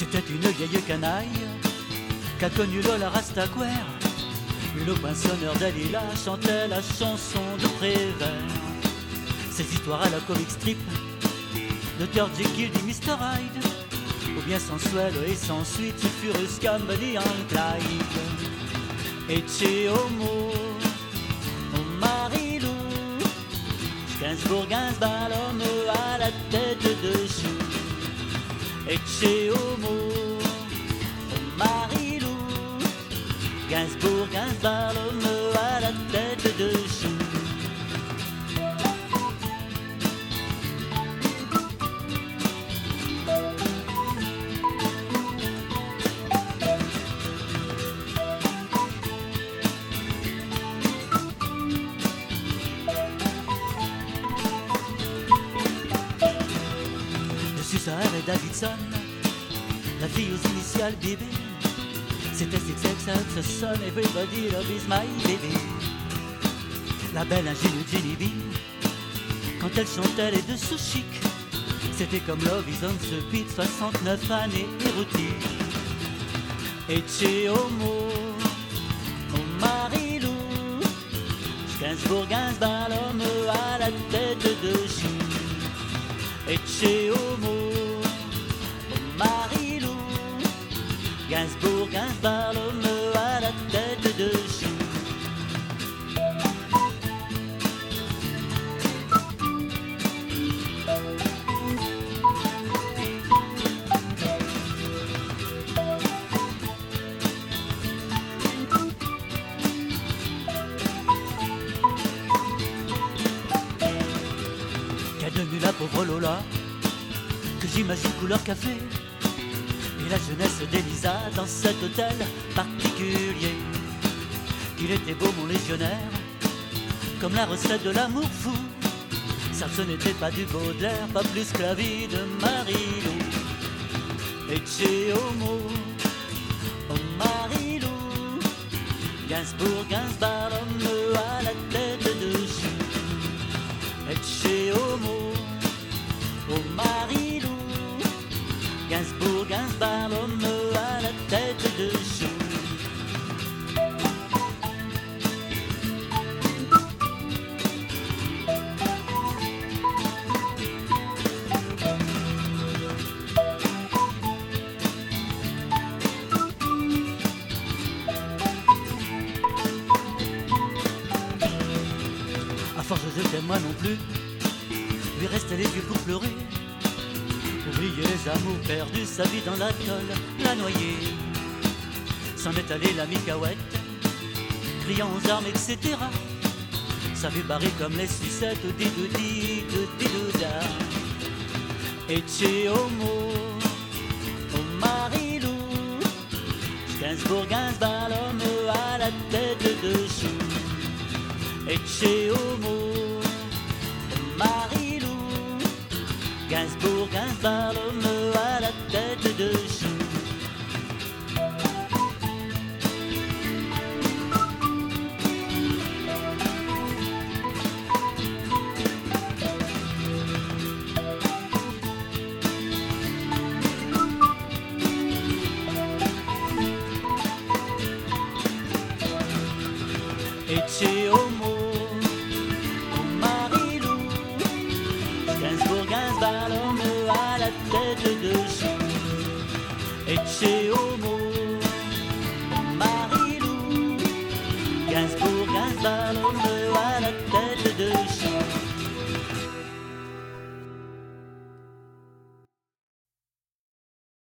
C'était une vieille canaille qu'a connu Lola Rastaquaire. Le poinçonneur Dalila chantait la chanson de Prévert. Ces histoires à la comic strip, Dr. Jekyll dit Mr. Hyde, ou bien sensuel et sans suite, furious comme Bonnie and Clyde. Et chez Homo, au Marilou, Gainsbourg, Gainsball, l'homme à la tête de chou. Et chez Homo, au Marilou, Gainsbourg, Gainsball, l'homme à la tête de chou. Sahar et Davidson, la fille aux initiales bébé. C'était son, everybody love is my baby. La belle ingénue Jenny Bean, quand elle chantait les deux sous chic, c'était comme Love is on the beat, 69 années érotiques. Et chez Homo, au Marilou, Gainsbourg, Gainsball, l'homme à la tête de chou. Et chez Homo, au Marilou, Gainsbourg, Gainsball, l'homme à la tête de chou. Qu'a devenu la pauvre Lola, que j'imagine couleur café, et la jeunesse d'Elisa dans cet hôtel particulier. Il était beau mon légionnaire, comme la recette de l'amour fou. Ça ce n'était pas du Baudelaire, pas plus que la vie de Marilou. Et chez Homo, au Marilou, Gainsbourg, Gainsball, l'homme à la tête de chou. Et chez Homo, au Marilou, Gainsbourg, Gainsball, l'homme à la tête de chou. À force je t'aime moi non plus, lui restait les yeux pour pleurer. Oublier les amours perdus, sa vie dans l'alcool l'a noyé. S'en est allé la micaouette, criant aux armes, etc. Sa vie barrée comme les sucettes, didoudi, didouda. Et chez Homo, au Marilou, Gainsbourg, Gainsball, l'homme à la tête de chou. Et chez Homo, au Marilou, Gainsbourg, Gainsball, l'homme à la tête de chou. Et chez Homo, au Marilou, Gainsbourg, Gainsball, l'homme à la tête de chou. Et chez Homo, au Marilou, Gainsbourg, Gainsball, l'homme